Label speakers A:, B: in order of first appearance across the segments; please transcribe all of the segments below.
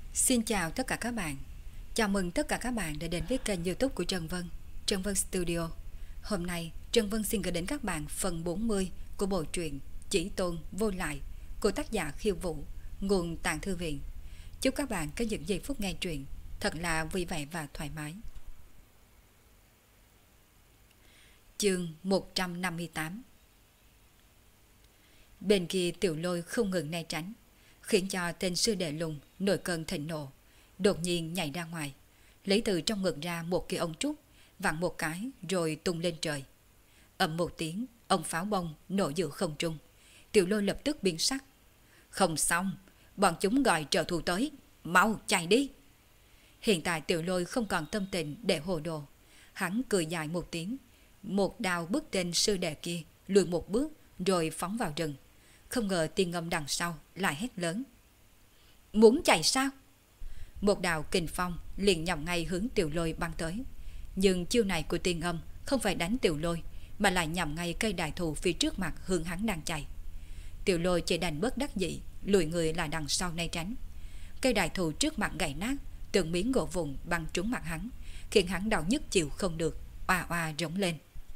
A: Xin chào tất cả các bạn. Chào mừng tất cả các bạn đã đến với kênh YouTube của Trần Vân, Trần Vân Studio. Hôm nay, Trần Vân xin gửi đến các bạn phần 40 của bộ truyện Chỉ Tôn Vô Lại của tác giả Khiêu Vũ, nguồn Tạng Thư Viện. Chúc các bạn có những giây phút nghe truyện thật là vui vẻ và thoải mái. Chương 158. Bên kia Tiểu Lôi không ngừng né tránh, khiến cho tên sư đệ lùng nổi cơn thịnh nộ, đột nhiên nhảy ra ngoài, lấy từ trong ngực ra một cái ống trúc, vặn một cái rồi tung lên trời. Ầm một tiếng, ông pháo bông nổ giữa không trung. Tiểu Lôi lập tức biến sắc. Không xong, bọn chúng gọi trợ thủ tới, mau chạy đi. Hiện tại Tiểu Lôi không còn tâm tình để hồ đồ. Hắn cười dài một tiếng, một đao bức tên sư đệ kia lùi một bước rồi phóng vào rừng. Không ngờ Tiên Ngâm đằng sau lại hét lớn. Muốn chạy sao? Một đạo kình phong liền nhằm ngay hướng Tiểu Lôi bắn tới. Nhưng chiêu này của Tiên Ngâm không phải đánh Tiểu Lôi, mà lại nhằm ngay cây đại thụ phía trước mặt hướng hắn đang chạy. Tiểu Lôi chỉ đành bất đắc dĩ lùi người lại đằng sau né tránh. Cây đại thụ trước mặt gãy nát, từng miếng gỗ vụn bắn trúng mặt hắn, khiến hắn đau nhức chịu không được, oà oà rống lên.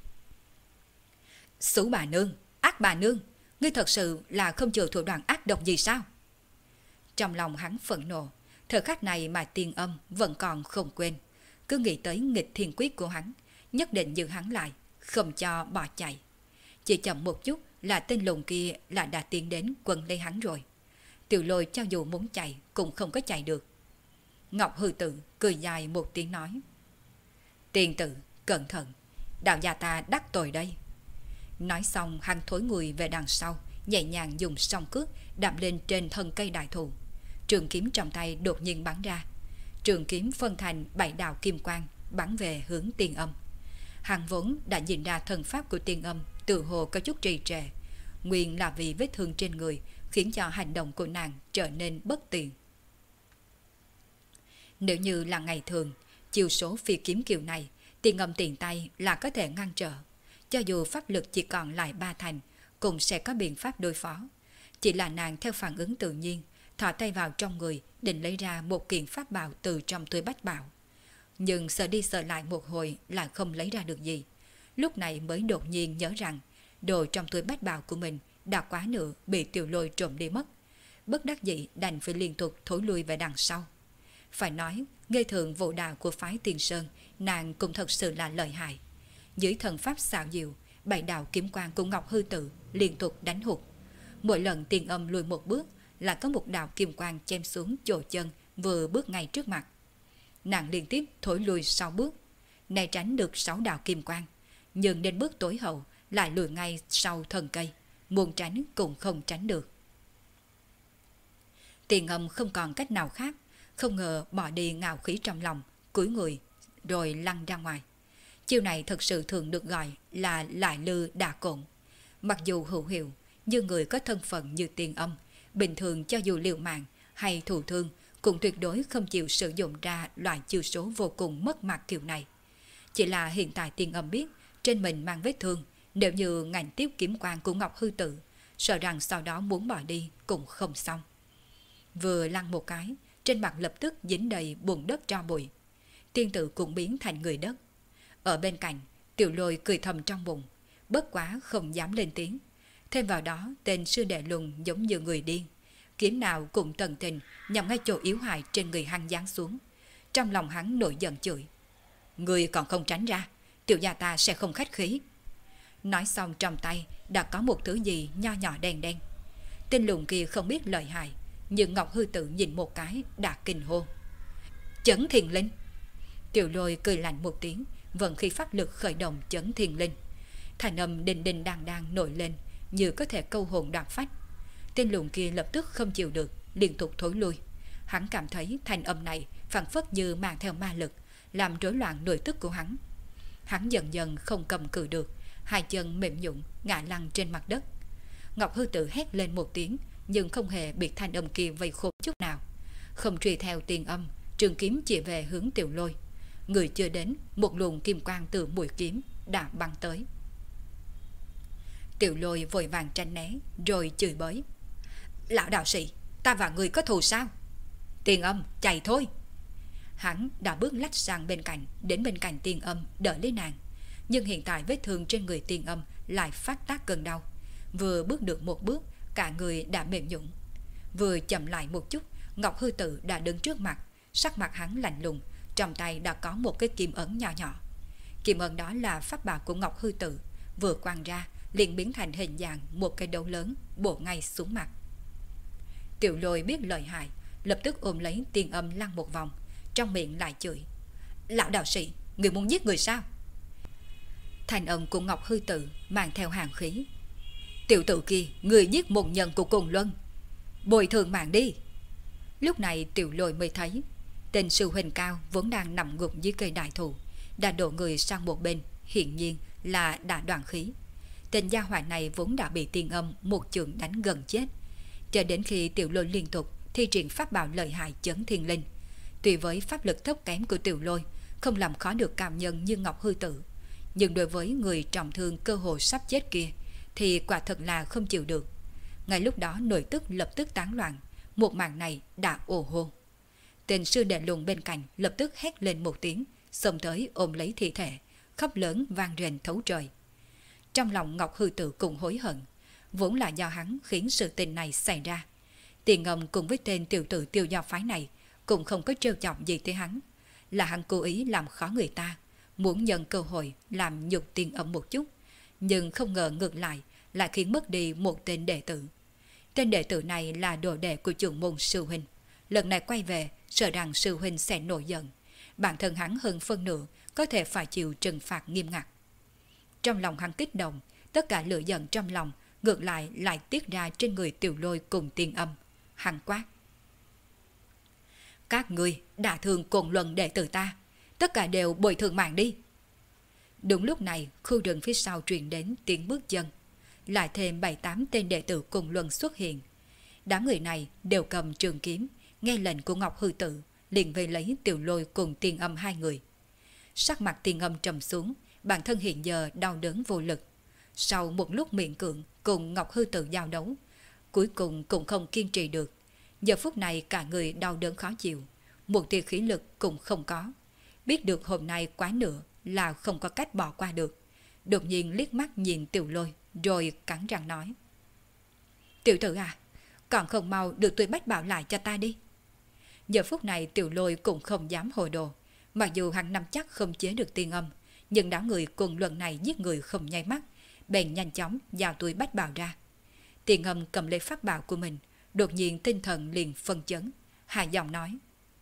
A: Sủ bà nương, ác bà nương, ngươi thật sự là không chịu thủ đoạn ác độc gì sao? Trong lòng hắn phẫn nộ, thời khắc này mà Tiên Âm vẫn còn không quên, cứ nghĩ tới nghịch thiên quyết của hắn, nhất định giữ hắn lại, không cho bỏ chạy. Chỉ chậm một chút là tên lùn kia là đã tiến đến quần lấy hắn rồi. Tiểu Lôi cho dù muốn chạy cũng không có chạy được. Ngọc Hư Tử cười dài một tiếng nói. Tiên tử, cẩn thận, đạo gia ta đắc tội đây. Nói xong hắn thối người về đằng sau, nhẹ nhàng dùng song cước đạp lên trên thân cây đại thụ. Trường kiếm trong tay đột nhiên bắn ra. Trường kiếm phân thành 7 đạo kim quang bắn về hướng Tiên Âm. Hắn vốn đã nhìn ra thần pháp của Tiên Âm tự hồ có chút trì trệ, nguyên là vì vết thương trên người khiến cho hành động của nàng trở nên bất tiện. Nếu như là ngày thường, chiêu số phi kiếm kiểu này, Tiên Âm tiện tay là có thể ngăn trở. Cho dù pháp lực chỉ còn lại 3 thành, cũng sẽ có biện pháp đối phó. Chỉ là nàng theo phản ứng tự nhiên, thò tay vào trong người, định lấy ra một kiện pháp bảo từ trong túi bách bảo. Nhưng sợ đi sợ lại một hồi lại không lấy ra được gì. Lúc này mới đột nhiên nhớ rằng, đồ trong túi bách bảo của mình đã quá nửa bị Tiểu Lôi trộm đi mất. Bất đắc dĩ đành phải liên tục thối lui về đằng sau. Phải nói, nghề thường vụ đạo của phái Tiền Sơn, nàng cũng thật sự là lợi hại. Dưới thần pháp xảo diệu, 7 đạo kiếm quang của Ngọc Hư Tử liên tục đánh hụt. Mỗi lần Tiên Âm lùi một bước là có một đạo kim quang chém xuống chỗ chân vừa bước ngay trước mặt. Nàng liên tiếp thối lùi 6 bước, né tránh được 6 đạo kim quang, nhưng đến bước tối hậu lại lùi ngay sau thân cây, muốn tránh cũng không tránh được. Tiên Âm không còn cách nào khác, không ngờ bỏ đi ngạo khí trong lòng, cúi người rồi lăn ra ngoài. Chiêu này thật sự thường được gọi là lại lư đà cộn. Mặc dù hữu hiệu, nhưng người có thân phận như Tiên Âm, bình thường cho dù liều mạng hay thụ thương, cũng tuyệt đối không chịu sử dụng ra loại chiêu số vô cùng mất mặt kiểu này. Chỉ là hiện tại Tiên Âm biết, trên mình mang vết thương, nếu như ngạnh tiếp kiếm quang của Ngọc Hư Tử, sợ rằng sau đó muốn bỏ đi cũng không xong. Vừa lăn một cái, trên mặt lập tức dính đầy bùn đất tro bụi. Tiên tử cũng biến thành người đất. Ở bên cạnh, Tiểu Lôi cười thầm trong bụng, bất quá không dám lên tiếng. Thêm vào đó, tên sư đệ lùn giống như người điên, kiếm nào cũng tận tình nhằm ngay chỗ yếu hại trên người hắn giáng xuống. Trong lòng hắn nổi giận chửi. Người còn không tránh ra, tiểu gia ta sẽ không khách khí. Nói xong trong tay đã có một thứ gì nho nhỏ đen đen. Tên lùn kia không biết lợi hại, nhưng Ngọc Hư Tử nhìn một cái đã kinh hô. Chấn Thiên Linh. Tiểu Lôi cười lạnh một tiếng, vận khí pháp lực khởi động Chấn Thiên Linh. Thành âm đình đình đang nổi lên, như có thể câu hồn đoạt phách. Tên lùn kia lập tức không chịu được, liên tục thối lui. Hắn cảm thấy thanh âm này phảng phất như mang theo ma lực, làm rối loạn nội tức của hắn. Hắn dần dần không cầm cự được, hai chân mềm nhũn ngã lăn trên mặt đất. Ngọc Hư Tử hét lên một tiếng, nhưng không hề bị thanh âm kia vây khốn chút nào. Không truy theo Tiên Âm, trường kiếm chỉ về hướng Tiểu Lôi. Người chưa đến, một luồng kim quang từ mũi kiếm đã bắn tới. Tiểu Lôi vội vàng tránh né, rồi chửi bới. Lão đạo sĩ, ta và người có thù sao? Tiền Âm, chạy thôi. Hắn đã bước lách sang bên cạnh, đến bên cạnh Tiền Âm đỡ lấy nàng. Nhưng hiện tại vết thương trên người Tiền Âm lại phát tác cơn đau. Vừa bước được một bước, cả người đã mềm nhũn. Vừa chậm lại một chút, Ngọc Hư Tử đã đứng trước mặt, sắc mặt hắn lạnh lùng, trong tay đã có một cái kim ấn nhỏ nhỏ. Kim ấn đó là pháp bảo của Ngọc Hư Tử, vừa quăng ra liền biến thành hình dạng một cái đấu lớn bổ ngay xuống mặt. Tiểu Lôi biết lợi hại, lập tức ôm lấy Tiền Âm lăn một vòng, trong miệng lại chửi: Lão đạo sĩ, người muốn giết người sao? Thành âm của Ngọc Hư Tử mang theo hàn khí: Tiểu tử kia, người giết một nhân của Côn Luân, bồi thường mạng đi. Lúc này Tiểu Lôi mới thấy tên sư huynh cao vốn đang nằm gục dưới cây đại thụ đã đổ người sang một bên, hiển nhiên là đã đoạn khí. Tên gia hỏa này vốn đã bị Tiền Âm một chưởng đánh gần chết, cho đến khi Tiểu Lôi liên tục thi triển pháp bảo lợi hại chấn thiên linh. Tuy với pháp lực thấp kém của Tiểu Lôi không làm khó được cao nhân như Ngọc Hư Tử, nhưng đối với người trọng thương cơ hồ sắp chết kia thì quả thật là không chịu được. Ngay lúc đó nội tức lập tức tán loạn, một màn này đã ồ hô. Tên sư đệ lùn bên cạnh lập tức hét lên một tiếng, xông tới ôm lấy thi thể, khóc lớn vang rền thấu trời. Trong lòng Ngọc Hư Tử cũng hối hận, vốn là do hắn khiến sự tình này xảy ra. Tiền Âm cùng với tên tiểu tử Tiêu Do phái này cũng không có trêu chọc gì tới hắn, là hắn cố ý làm khó người ta, muốn nhận cơ hội làm nhục Tiền Âm một chút, nhưng không ngờ ngược lại khiến mất đi một tên đệ tử. Tên đệ tử này là đồ đệ của trưởng môn sư huynh, lần này quay về sợ rằng sư huynh sẽ nổi giận, bản thân hắn hơn phân nửa có thể phải chịu trừng phạt nghiêm ngặt. Trong lòng hắn kích động, tất cả lửa giận trong lòng ngược lại tiết ra trên người Tiểu Lôi cùng Tiền Âm. Hắn quát: Các ngươi đả thương Côn Luân đệ tử ta, tất cả đều bồi thường mạng đi. Đúng lúc này, khu rừng phía sau truyền đến tiếng bước chân, lại thêm 7-8 tên đệ tử Côn Luân xuất hiện. Đám người này đều cầm trường kiếm, nghe lệnh của Ngọc Hư Tử liền về lấy Tiểu Lôi cùng Tiền Âm hai người. Sắc mặt Tiền Âm trầm xuống, bản thân hiện giờ đau đớn vô lực. Sau một lúc miễn cưỡng cùng Ngọc Hư Tử giao đấu, cuối cùng cũng không kiên trì được. Giờ phút này cả người đau đớn khó chịu, một tia khí lực cũng không có. Biết được hôm nay quá nữa là không có cách bỏ qua được, đột nhiên liếc mắt nhìn Tiểu Lôi rồi cắn răng nói: Tiểu tử à, còn không mau được tôi bách bảo lại cho ta đi. Giờ phút này Tiểu Lôi cũng không dám hồ đồ, mặc dù hắn nắm chắc không chế được Tiền Âm, nhưng đám người cùng luận này giết người không nháy mắt, bèn nhanh chóng giao túi bách bảo ra. Tiền Âm cầm lấy pháp bảo của mình, đột nhiên tinh thần liền phân chấn, hạ giọng nói: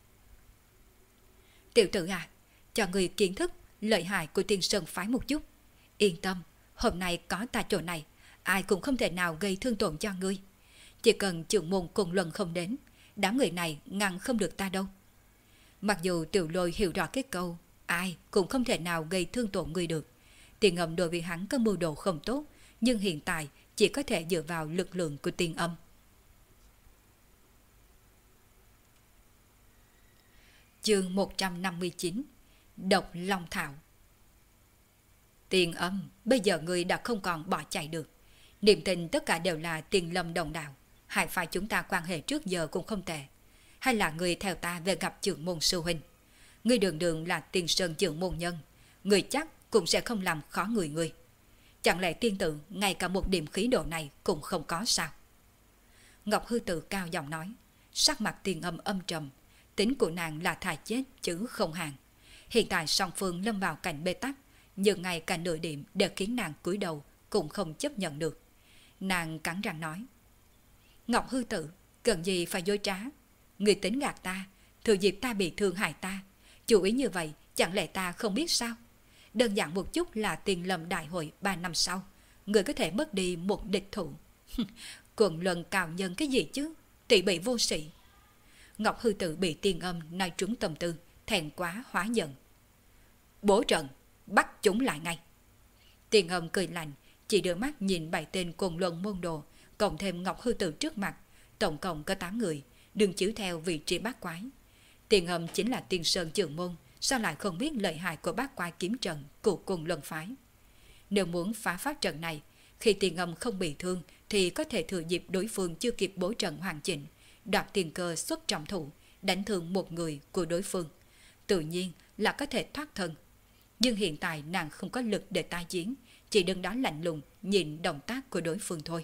A: Tiểu tử à, cho người kiến thức lợi hại của Tiên Sơn phái một chút. Yên tâm, hôm nay có ta chỗ này, ai cũng không thể nào gây thương tổn cho ngươi. Chỉ cần trưởng môn cùng luận không đến, đám người này ngăn không được ta đâu. Mặc dù Tiểu Lôi hiểu rõ cái câu ai cũng không thể nào gây thương tổn người được, Tiền Âm đối với hắn có mưu đồ không tốt, nhưng hiện tại chỉ có thể dựa vào lực lượng của Tiền Âm. Chương 159: Độc Long Thảo. Tiền Âm, bây giờ người đã không còn bỏ chạy được. Niềm tin tất cả đều là Tiền Lâm đồng đạo, hai phải chúng ta quan hệ trước giờ cũng không tệ. Hay là người theo ta về gặp trưởng môn sư huynh? Ngươi đường đường là Tiền Sơn trưởng môn nhân, người chắc cũng sẽ không làm khó người. Chẳng lẽ tiên tử ngay cả một điểm khí độ này cũng không có sao? Ngọc Hư Tử cao giọng nói, sắc mặt Tiền Âm âm trầm. Tính của nàng là thà chết chứ không hàng. Hiện tại song phương lâm vào cảnh bế tắc, nhưng ngay cả nửa điểm đều khiến nàng cúi đầu cũng không chấp nhận được. Nàng cắn răng nói: Ngọc Hư Tử, cần gì phải dối trá? Người tính gạt ta, thừa dịp ta bị thương hại ta. Chủ ý như vậy chẳng lẽ ta không biết sao? Đơn giản một chút là Tiền Lâm đại hội 3 năm sau, người có thể mất đi một địch thủ. Quần luận cao nhân cái gì chứ, tỷ bị vô sĩ. Ngọc Hư Tử bị Tiền Âm nói trúng tâm tư, thẹn quá hóa giận. Bố trận, bắt chúng lại ngay. Tiền Âm cười lạnh, chỉ đưa mắt nhìn 7 tên cùng luận môn đồ, cộng thêm Ngọc Hư Tử trước mặt, tổng cộng có 8 người, đừng chiếu theo vị trí bát quái. Tiền Âm chính là Tiên Sơn trưởng môn, sao lại không biết lợi hại của bát quái kiếm trận của cùng luận phái? Nếu muốn phá pháp trận này, khi Tiền Âm không bị thương thì có thể thừa dịp đối phương chưa kịp bố trận hoàn chỉnh, đoạt tiền cơ xuất trọng thủ, đánh thương một người của đối phương, tự nhiên là có thể thoát thân. Nhưng hiện tại nàng không có lực để tái chiến, chỉ đứng đó lạnh lùng nhìn động tác của đối phương thôi.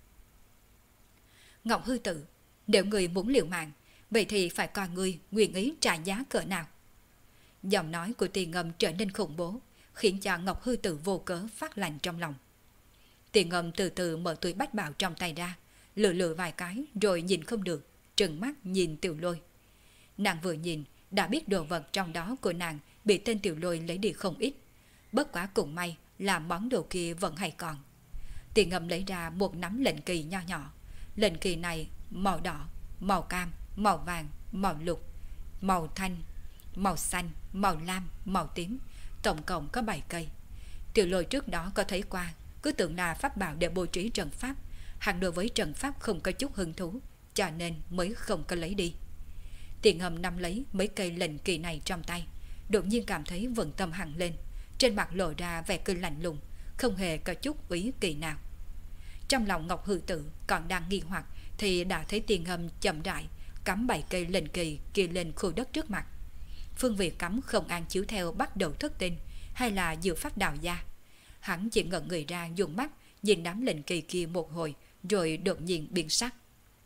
A: Ngọc Hư Tử, nếu người muốn liều mạng, vậy thì phải coi ngươi nguyện ý trả giá cỡ nào. Giọng nói của Tiền Ngâm trở nên khủng bố, khiến cho Ngọc Hư Tử vô cớ phát lạnh trong lòng. Tiền Ngâm từ từ mở túi bách bảo trong tay ra, lựa lựa vài cái rồi nhìn không được, trừng mắt nhìn Tiểu Lôi. Nàng vừa nhìn đã biết đồ vật trong đó của nàng bị tên Tiểu Lôi lấy đi không ít. Bất quá cũng may là món đồ kia vẫn hay còn. Tiền Ngâm lấy ra một nắm lệnh kỳ nho nhỏ. Lệnh kỳ này màu đỏ, màu cam, màu vàng, màu lục, màu thanh, màu xanh, màu lam, màu tím, tổng cộng có 7 cây. Tiểu Lôi trước đó có thấy qua, cứ tưởng là pháp bảo để bố trí trận pháp, hắn đối với trận pháp không có chút hứng thú, cho nên mới không có lấy đi. Tiền Ngâm nắm lấy mấy cây lệnh kỳ này trong tay, đột nhiên cảm thấy vần tâm hằn lên, trên mặt lộ ra vẻ cười lạnh lùng, không hề có chút ý kỳ nào. Trong lòng Ngọc Hư Tử còn đang nghi hoặc thì đã thấy Tiền Ngâm chậm rãi cắm 7 cây lệnh kỳ kia lên khu đất trước mặt. Phương vị cắm không an chiếu theo bắt đầu thất tinh hay là dự pháp đào gia. Hắn chỉ ngẩn người ra dùng mắt nhìn đám lệnh kỳ kia một hồi rồi đột nhiên biến sắc.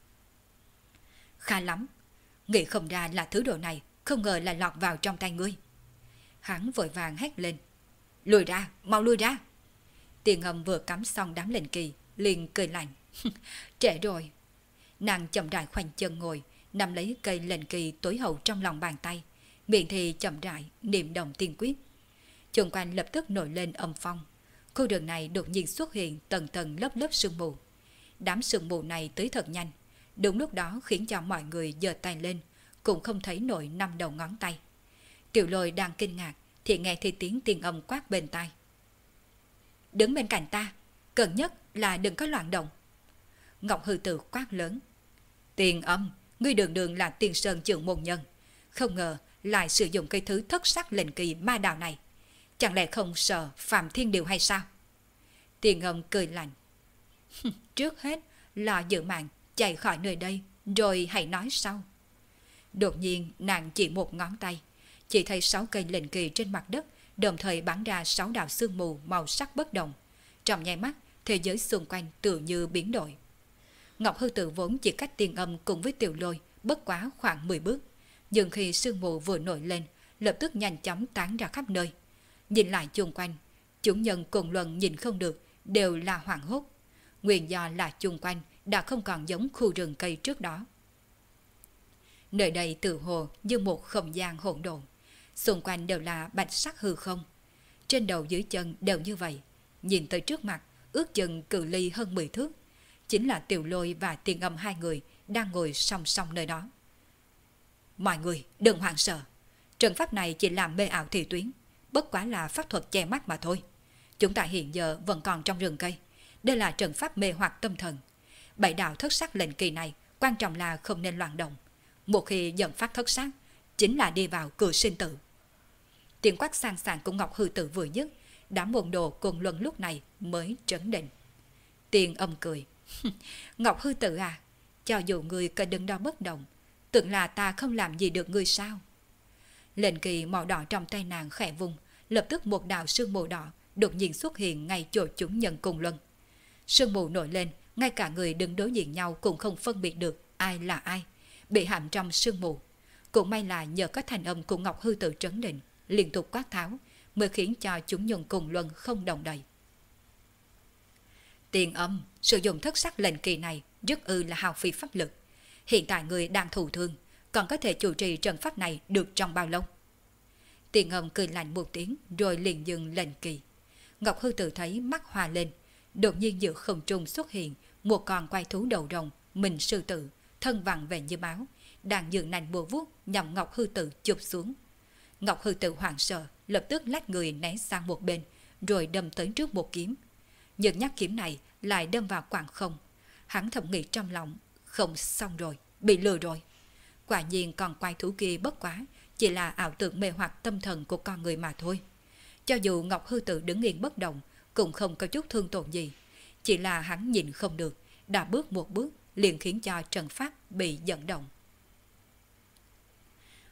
A: Khá lắm, nghĩ không ra là thứ đồ này, không ngờ là lọt vào trong tay ngươi. Hắn vội vàng hét lên. Lùi ra, mau lùi ra. Tiền Ngâm vừa cắm xong đám lệnh kỳ liền cười lạnh. Trễ rồi. Nàng chậm rãi khoanh chân ngồi, nắm lấy cây lệnh kỳ tối hậu trong lòng bàn tay, miệng thì chậm rãi niệm động tiên quyết. Xung quanh lập tức nổi lên âm phong. Khu đường này đột nhiên xuất hiện tầng tầng lớp lớp sương mù. Đám sương mù này tới thật nhanh, đúng lúc đó khiến cho mọi người giơ tay lên cũng không thấy nổi 5 đầu ngón tay. Tiểu Lôi đang kinh ngạc thì nghe thấy tiếng Tiền Âm quát bên tai. Đứng bên cạnh ta, cần nhất là đừng có loạn động. Ngọc Hư Tử quát lớn. Tiền Âm, ngươi đường đường là Tiền Sơn trưởng môn nhân, không ngờ lại sử dụng cái thứ thất sắc lệnh kỳ ma đạo này. Chẳng lẽ không sợ Phạm Thiên Điều hay sao? Tiền Âm cười lạnh. Trước hết là giữ mạng chạy khỏi nơi đây, rồi hãy nói sau. Đột nhiên nàng chỉ một ngón tay, chỉ thấy 6 cây lệnh kỳ trên mặt đất đồng thời bắn ra 6 đạo sương mù màu sắc bất đồng. Trong nháy mắt, thế giới xung quanh tự như biến đổi. Ngọc Hư Tử vốn chỉ cách Tiền Âm cùng với Tiểu Lôi bất quá khoảng 10 bước, nhưng khi sương mù vừa nổi lên, lập tức nhanh chóng tán ra khắp nơi. Nhìn lại chung quanh, chúng nhân cùng luận nhìn không được, đều là hoảng hốt. Nguyên do là chung quanh đã không còn giống khu rừng cây trước đó. Nơi đây tự hồ như một không gian hỗn độn, xung quanh đều là bạch sắc hư không. Trên đầu dưới chân đều như vậy, nhìn tới trước mặt, ước chừng cự ly hơn 10 thước. Chính là Tiểu Lôi và Tiền Âm hai người đang ngồi song song nơi đó. Mọi người đừng hoảng sợ, trận pháp này chỉ làm mê ảo thị tuyến, bất quá là pháp thuật che mắt mà thôi. Chúng ta hiện giờ vẫn còn trong rừng cây, đây là trận pháp mê hoặc tâm thần. 7 đạo thất sắc lệnh kỳ này quan trọng là không nên loạn động. Một khi dẫn phát thất sắc, chính là đi vào cửa sinh tử. Tiếng quát sang sảng của Ngọc Hư Tử vừa dứt, đám môn đồ cùng luận lúc này mới trấn định. Tiền Âm cười. Ngọc Hư Tử à, cho dù ngươi cần đứng đó bất động, tưởng là ta không làm gì được ngươi sao? Lệnh kỳ màu đỏ trong tay nàng khẽ vùng, lập tức một đạo sương mù đỏ đột nhiên xuất hiện ngay chỗ chúng nhân cùng luận. Sương mù nổi lên, ngay cả người đứng đối diện nhau cũng không phân biệt được ai là ai, bị hãm trong sương mù. Cũng may là nhờ có thành âm của Ngọc Hư Tử trấn định, liên tục quát tháo, mới khiến cho chúng nhân cùng luận không đồng đầy. Tiền Âm, sử dụng thất sắc lệnh kỳ này rất là hao phí pháp lực. Hiện tại người đang thụ thương, còn có thể chủ trì trận pháp này được trong bao lâu? Tiền Âm cười lạnh một tiếng rồi liền dừng lệnh kỳ. Ngọc Hư Tử thấy mắt hòa lên, đột nhiên giữa không trung xuất hiện một con quái thú đầu rồng, mình sư tử, thân vặn vẹn như báo, đang dựng nành bùa vuốt nhằm Ngọc Hư Tử chụp xuống. Ngọc Hư Tử hoảng sợ, lập tức lách người né sang một bên, rồi đâm tới trước một kiếm. Nhưng nhát kiếm này lại đâm vào quảng không. Hắn thầm nghĩ trong lòng, không xong rồi, bị lừa rồi. Quả nhiên con quái thú kia bất quá, chỉ là ảo tưởng mê hoặc tâm thần của con người mà thôi. Cho dù Ngọc Hư Tử đứng yên bất động, cũng không có chút thương tổn gì. Chỉ là hắn nhìn không được, đã bước một bước, liền khiến cho trận pháp bị dẫn động.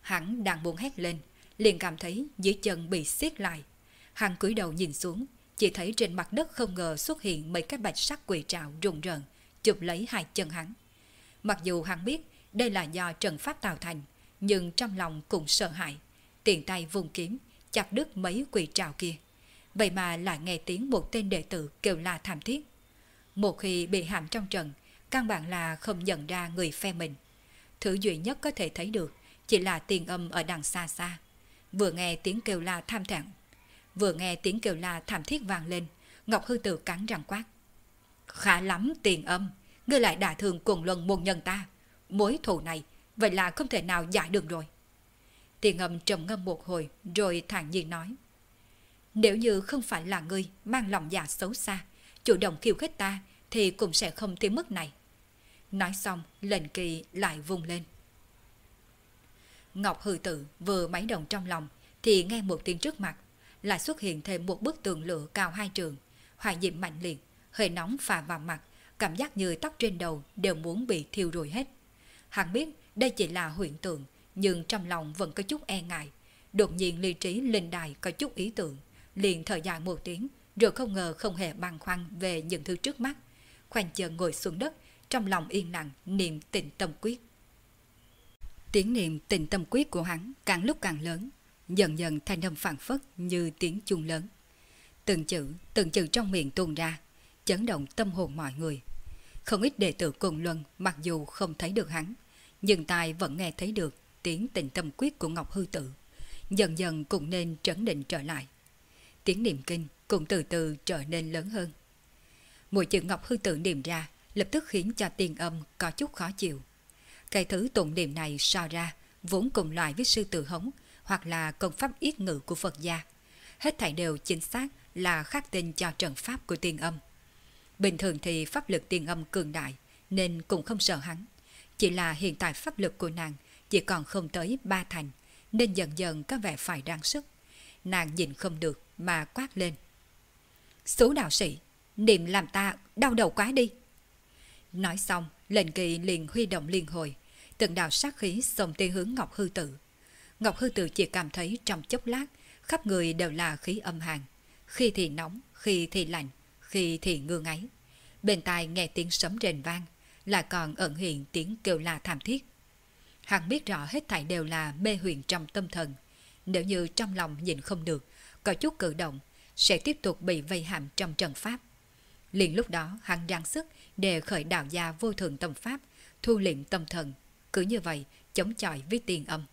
A: Hắn đang buông hét lên, liền cảm thấy dưới chân bị siết lại. Hắn cúi đầu nhìn xuống, chỉ thấy trên mặt đất không ngờ xuất hiện mấy cái bạch sắc quỷ trảo rùng rợn, chụp lấy hai chân hắn. Mặc dù hắn biết đây là do trận pháp tạo thành, nhưng trong lòng cũng sợ hãi, tiện tay vùng kiếm, chặt đứt mấy quỷ trảo kia. Vậy mà lại nghe tiếng một tên đệ tử kêu la thảm thiết. Một khi bị hãm trong trận, căn bản là không nhận ra người phe mình. Thứ duy nhất có thể thấy được chỉ là Tiền Âm ở đằng xa xa. Vừa nghe tiếng kêu la thảm thiết vang lên, Ngọc Hư Tử cắn răng quát: "Khá lắm Tiền Âm, ngươi lại đả thương Cuồng Luân môn nhân ta. Mối thù này vậy là không thể nào giải được rồi." Tiền Âm trầm ngâm một hồi rồi thản nhiên nói: "Nếu như không phải là ngươi mang lòng dạ xấu xa, chủ động khiêu khích ta thì cũng sẽ không tới mức này." Nói xong, lệnh kỳ lại vung lên. Ngọc Hư Tử vừa máy động trong lòng thì nghe một tiếng trước mặt, lại xuất hiện thêm một bức tường lửa cao 2 trượng, hỏa diễm mạnh liệt, hơi nóng phả vào mặt, cảm giác như tóc trên đầu đều muốn bị thiêu rụi hết. Hắn biết đây chỉ là huyễn tượng, nhưng trong lòng vẫn có chút e ngại. Đột nhiên lý trí linh đài có chút ý tưởng, liền thở dài một tiếng, rồi không ngờ không hề băn khoăn về những thứ trước mắt, khoanh chân ngồi xuống đất, trong lòng yên lặng niệm Tịnh Tâm Quyết. Tiếng niệm Tịnh Tâm Quyết của hắn càng lúc càng lớn, dần dần thanh âm phảng phất như tiếng chuông lớn. Từng chữ trong miệng tuôn ra, chấn động tâm hồn mọi người. Không ít đệ tử Côn Luân mặc dù không thấy được hắn, nhưng tai vẫn nghe thấy được tiếng Tịnh Tâm Quyết của Ngọc Hư Tử, dần dần cũng nên trấn định trở lại. Tiếng niệm kinh cũng từ từ trở nên lớn hơn. Mỗi chữ Ngọc Hư Tử niệm ra lập tức khiến cho Tiền Âm có chút khó chịu. Cái thứ tụng niệm này so ra vốn cùng loại với sư tử hống hoặc là công pháp yết ngữ của Phật gia. Hết thảy đều chính xác là khắc tinh cho trận pháp của Tiền Âm. Bình thường thì pháp lực Tiền Âm cường đại nên cũng không sợ hắn. Chỉ là hiện tại pháp lực của nàng chỉ còn không tới 3 thành, nên dần dần có vẻ phải đáng sức. Nàng nhìn không được mà quát lên: "Số đạo sĩ, niệm làm ta đau đầu quá đi." Nói xong, lệnh kỳ liền huy động liên hồi, từng đạo sát khí xông tới hướng Ngọc Hư Tử. Ngọc Hư Tử chỉ cảm thấy trong chốc lát, khắp người đều là khí âm hàn, khi thì nóng, khi thì lạnh, khi thì ngưa ngáy. Bên tai nghe tiếng sấm rền vang, lại còn ẩn hiện tiếng kêu la thảm thiết. Hắn biết rõ hết thảy đều là mê huyền trong tâm thần, nếu như trong lòng nhìn không được, có chút cử động, sẽ tiếp tục bị vây hãm trong trận pháp. Liền lúc đó hắn ráng sức để khởi đạo gia vô thượng tâm pháp, thu liệm tâm thần, cứ như vậy chống chọi với Tiền Âm.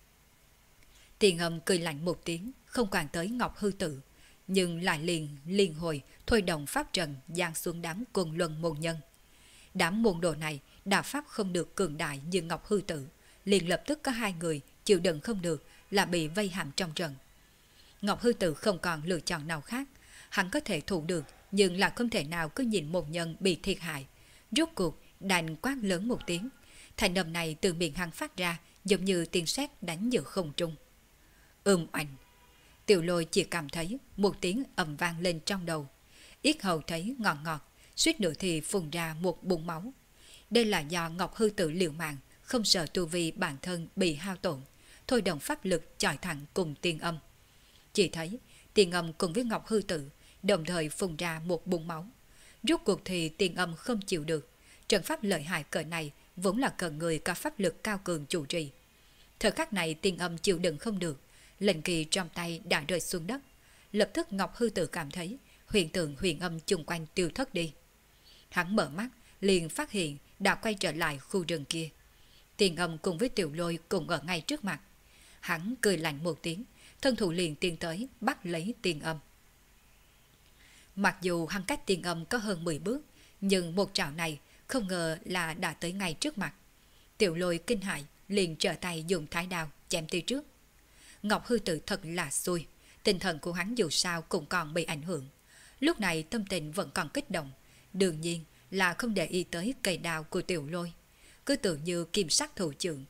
A: Tiền Âm cười lạnh một tiếng, không quản tới Ngọc Hư Tử, nhưng lại liền hồi thôi động pháp trận giáng xuống đám Côn Luân môn nhân. Đám môn đồ này đạo pháp không được cường đại như Ngọc Hư Tử, liền lập tức có 2 người chịu đựng không được là bị vây hãm trong trận. Ngọc Hư Tử không còn lựa chọn nào khác, hắn có thể thủ được nhưng là không thể nào cứ nhìn một nhân bị thiệt hại. Rốt cuộc đành quát lớn một tiếng, thành âm này từ miệng hắn phát ra giống như tiếng sét đánh giữa không trung. Oanh! Tiểu Lôi chỉ cảm thấy một tiếng ầm vang lên trong đầu, yết hầu thấy ngọt ngọt, suýt nữa thì phun ra một bụng máu. Đây là do Ngọc Hư Tử liều mạng, không sợ tu vi bản thân bị hao tổn, thôi động pháp lực chọi thẳng cùng Tiền Âm. Chỉ thấy Tiền Âm cùng với Ngọc Hư Tử đồng thời phun ra một bụng máu. Rốt cuộc thì Tiền Âm không chịu được, trận pháp lợi hại cỡ này vốn là cần người có pháp lực cao cường chủ trì. Thời khắc này Tiền Âm chịu đựng không được, lệnh kỳ trong tay đã rơi xuống đất. Lập tức Ngọc Hư Tử cảm thấy huyền tượng huyền âm chung quanh tiêu thất đi. Hắn mở mắt, liền phát hiện đã quay trở lại khu rừng kia. Tiền Âm cùng với Tiểu Lôi cùng ở ngay trước mặt. Hắn cười lạnh một tiếng, thân thủ liền tiến tới bắt lấy Tiền Âm. Mặc dù hắn cách Tiền Âm có hơn 10 bước, nhưng một trảo này không ngờ là đã tới ngay trước mặt. Tiểu Lôi kinh hãi liền trở tay dùng thái đao chém tới trước. Ngọc Hư Tử thật là xui, tinh thần của hắn dù sao cũng còn bị ảnh hưởng. Lúc này tâm tình vẫn còn kích động, đương nhiên là không để ý tới cây đao của Tiểu Lôi, cứ tưởng như kim sắc thủ trưởng.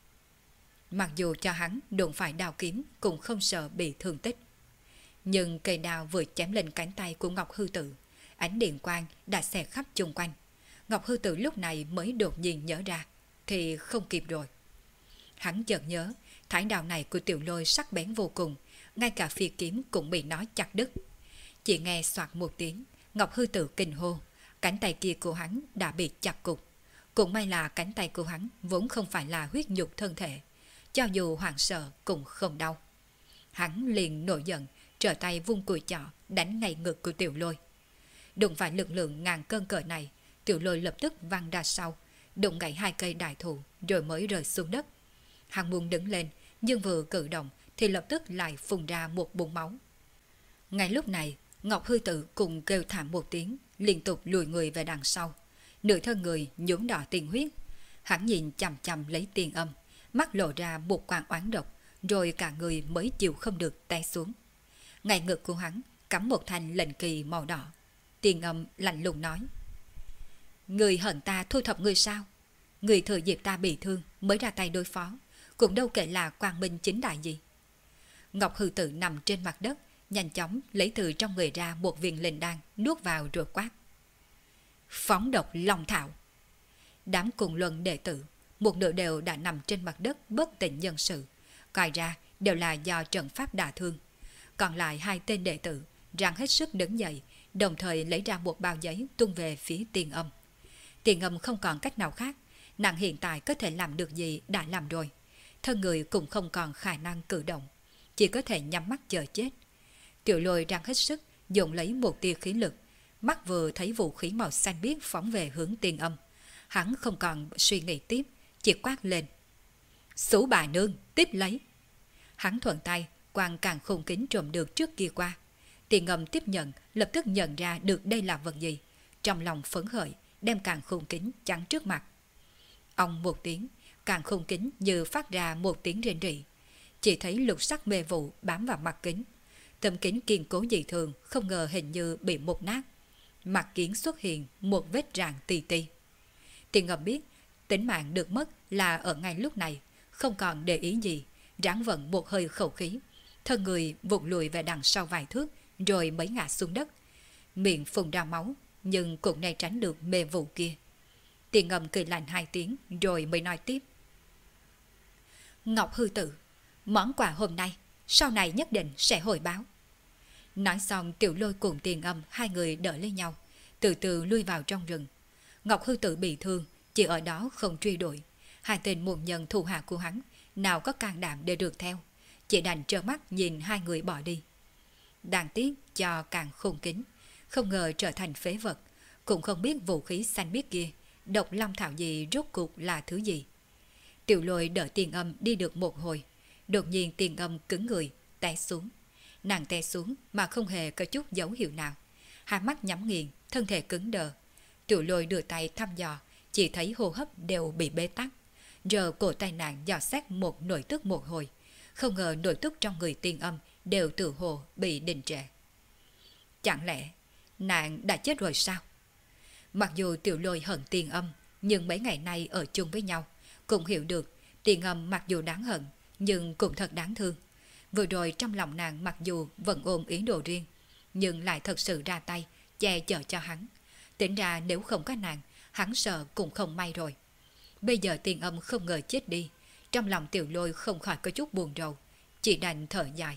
A: Mặc dù cho hắn đụng phải đao kiếm cũng không sợ bị thương tích. Nhưng cây đao vừa chém lên cánh tay của Ngọc Hư Tử, ánh điện quang đã xẹt khắp chung quanh. Ngọc Hư Tử lúc này mới đột nhiên nhớ ra, thì không kịp rồi. Hắn chợt nhớ, Thái đao này của Tiểu Lôi sắc bén vô cùng, ngay cả phi kiếm cũng bị nó chặt đứt. Chỉ nghe soạt một tiếng, Ngọc Hư Tử kinh hô, cánh tay kia của hắn đã bị chặt cục. Cũng may là cánh tay của hắn vốn không phải là huyết nhục thân thể, cho dù hoảng sợ cũng không đau. Hắn liền nổi giận, trở tay vung cùi chỏ đánh ngay ngực của Tiểu Lôi. Đụng phải lực lượng ngàn cân cỡ này, Tiểu Lôi lập tức văng ra sau, đụng gãy 2 cây đại thụ rồi mới rơi xuống đất. Hắn muốn đứng lên, nhưng vừa cử động thì lập tức lại phun ra một búng máu. Ngay lúc này, Ngọc Hư Tử cùng kêu thảm một tiếng, liên tục lùi người về đằng sau. Nửa thân người nhuốm đỏ tiền huyết. Hắn nhìn chằm chằm lấy Tiền Âm, mắt lộ ra một quang oán độc, rồi cả người mới chịu không được té xuống. Ngay ngực của hắn cắm một thanh lệnh kỳ màu đỏ. Tiền Âm lạnh lùng nói: Người hận ta thu thập người sao? Người thừa dịp ta bị thương mới ra tay đối phó, cũng đâu kể là quang minh chính đại gì. Ngọc Hư Tử nằm trên mặt đất, nhanh chóng lấy từ trong người ra một viên linh đan, nuốt vào rồi quát: Phóng độc long thảo. Đám cùng luận đệ tử, một nửa đều đã nằm trên mặt đất bất tỉnh nhân sự, coi ra đều là do trận pháp đả thương. Còn lại 2 tên đệ tử ráng hết sức đứng dậy, đồng thời lấy ra một bao giấy tung về phía Tiền Âm. Tiền Âm không còn cách nào khác, nàng hiện tại có thể làm được gì đã làm rồi, thân người cũng không còn khả năng cử động, chỉ có thể nhắm mắt chờ chết. Tiểu Lôi ráng hết sức dùng lấy một tia khí lực, mắt vừa thấy vũ khí màu xanh biếc phóng về hướng Tiền Âm, hắn không còn suy nghĩ tiếp, chỉ quát lên: Sủ bà nương, tiếp lấy. Hắn thuận tay quăng càng khung kính trộm được trước kia qua. Tiền Âm tiếp nhận, lập tức nhận ra được đây là vật gì, trong lòng phấn khởi, đem càng khung kính chắn trước mặt. Ông một tiếng, càng khung kính như phát ra một tiếng rên rỉ. Chỉ thấy lục sắc mê vụ bám vào mặt kính. Tấm kính kiên cố dị thường, không ngờ hình như bị mục nát. Mặt kính xuất hiện một vết rạn tì tì. Tiền Âm biết tính mạng được mất là ở ngay lúc này, không còn để ý gì, ráng vận một hơi khẩu khí, thân người vụt lùi về đằng sau vài thước, rồi mới ngã xuống đất. Miệng phun ra máu, nhưng cũng né tránh được mê vụ kia. Tiền Âm cười lạnh 2 tiếng, rồi mới nói tiếp: Ngọc Hư Tử, món quà hôm nay, sau này nhất định sẽ hồi báo. Nói xong, Tiểu Lôi cùng Tiền Âm 2 người đỡ lấy nhau, từ từ lui vào trong rừng. Ngọc Hư Tử bị thương, chỉ ở đó không truy đuổi. 2 tên môn nhân thủ hạ của hắn nào có can đảm để rượt theo, chỉ đành trơ mắt nhìn 2 người bỏ đi. Đáng tiếc cho càng khôn kính, không ngờ trở thành phế vật, cũng không biết vũ khí xanh biếc kia, độc long thảo gì rốt cuộc là thứ gì. Tiểu Lôi đỡ Tiền Âm đi được một hồi, đột nhiên Tiền Âm cứng người, té xuống. Nàng té xuống mà không hề có chút dấu hiệu nào, hai mắt nhắm nghiền, thân thể cứng đờ. Tiểu Lôi đưa tay thăm dò, chỉ thấy hô hấp đều bị bế tắc. Giờ cổ tay nàng dò xét một nội tức một hồi, không ngờ nội tức trong người Tiền Âm đều tự hồ bị đình trệ. Chẳng lẽ nàng đã chết rồi sao? Mặc dù Tiểu Lôi hận Tiền Âm, nhưng mấy ngày nay ở chung với nhau, cũng hiểu được Tiền Âm mặc dù đáng hận, nhưng cũng thật đáng thương. Vừa rồi trong lòng nàng mặc dù vẫn ôm ý đồ riêng, nhưng lại thật sự ra tay che chở cho hắn. Tính ra nếu không có nàng, hắn sợ cũng không may rồi. Bây giờ Tiền Âm không ngờ chết đi, trong lòng Tiểu Lôi không khỏi có chút buồn rầu, chỉ đành thở dài.